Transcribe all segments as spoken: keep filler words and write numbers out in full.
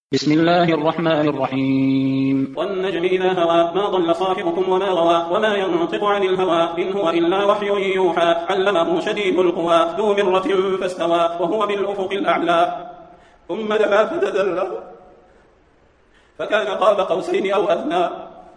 بسم الله الرحمن الرحيم. والنجم إذا هوى ما ضل صاحبكم وما غوى وما ينطق عن الهوى إن هو إلا وحي يوحى علمه شديد القوى ذو مرة فاستوى وهو بالأفق الأعلى ثم دنا فتدلى فكان قاب قوسين أو أدنى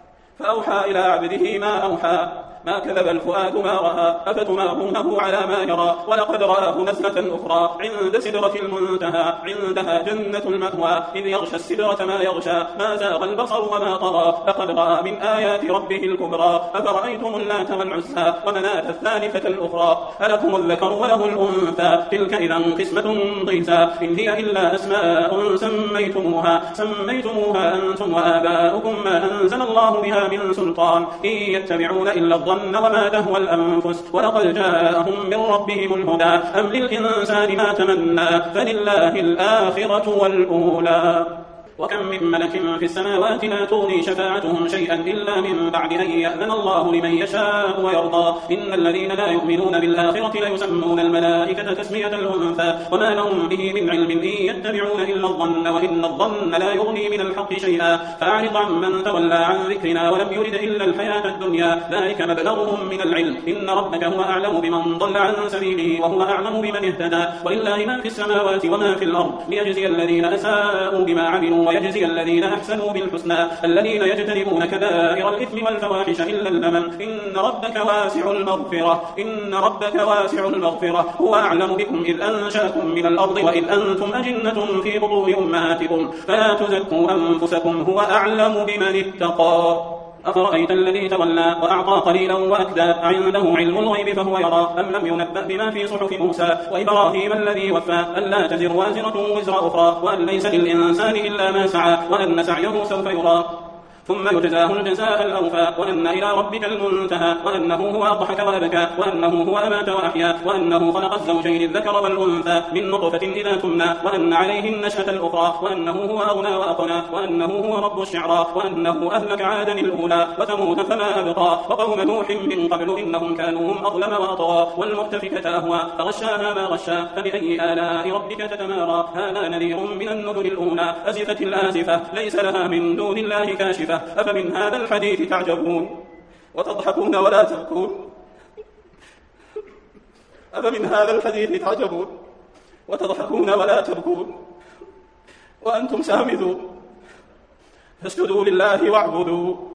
فأوحى إلى عبده ما أوحى ما كذب الفؤاد ما رأى أفتمارونه على ما يرى ولقد رآه نزلة أخرى عند سدرة المنتهى عندها جنة المأوى إذ يغشى السدرة ما يغشى ما زاغ البصر وما طغى لقد رأى من آيات ربه الكبرى أفرأيتم اللات والعزى ومناة الثالثة الأخرى ألكم الذكر وله الأنثى تلك إذا قسمة ضيزى إن هي إلا أسماء سميتموها سميتموها أنتم وآباؤكم ما أنزل الله بها من سلطان إن يتبعون إلا الظن وما تهوى الأنفس ولقد جاءهم من ربهم الهدى أم للإنسان ما تمنى فلله الآخرة والأولى وكم من ملك في السماوات لا تغني شفاعتهم شيئا إلا من بعد أن يأذن الله لمن يشاء ويرضى إن الذين لا يؤمنون بالآخرة ليسمون الملائكة تسمية الأنثى وما لهم به من علم إن يتبعون إلا الظن وإن الظن لا يغني من الحق شيئا فأعرض عمن تولى عن ذكرنا ولم يرد إلا الحياة الدنيا ذلك مبلغهم من العلم إن ربك هو أعلم بمن ضل عن سبيله وهو أعلم بمن اهتدى ولله ما في السماوات وما في الأرض ليجزي الذين أساءوا بما عملوا ويجزي الذين أحسنوا بالحسنى الذين يجتنبون كبائر الإثم والفواحش إلا اللمم إن ربك واسع المغفرة إن ربك واسع المغفرة هو أعلم بكم إذ أنشأكم من الأرض وإذ أنتم أجنة في بطون أمهاتكم فلا تزكوا أنفسكم هو أعلم بمن اتقى أفرأيت الذي تولى وأعطى قليلا وأكدى عنده علم الغيب فهو يرى أم لم ينبأ بما في صحف موسى وإبراهيم الذي وفى ألا تزر وازرة وزر أخرى وأن ليس للإنسان إلا ما سعى وأن سعيه سوف يرى ثم يجزاه الجزاء الأوفى وأن إلى ربك المنتهى وأنه هو أضحك وأبكى وأنه هو أمات وأحيا وأنه خلق الزوجين الذكر والأنثى من نطفة إذا تمنى وأن عليه النشأة الأخرى وأنه هو أغنى وأقنى وأنه هو رب الشعرى وأنه أهلك عادا الأولى وثمود فما أبقى وقوم نوح من قبل إنهم كانوا هم أظلم وأطغى والمؤتفكة أهوى فغشاها ما غشى فبأي آلاء ربك تتمارى هذا نذير من النذر الأولى أزفت الآزفة ليس لها من دون الله كاشفة أفمن هذا الحديث تعجبون وتضحكون ولا تبكون أفمن هذا الحديث تعجبون وتضحكون ولا تبكون وأنتم سامدون فاسجدوا لله واعبدوا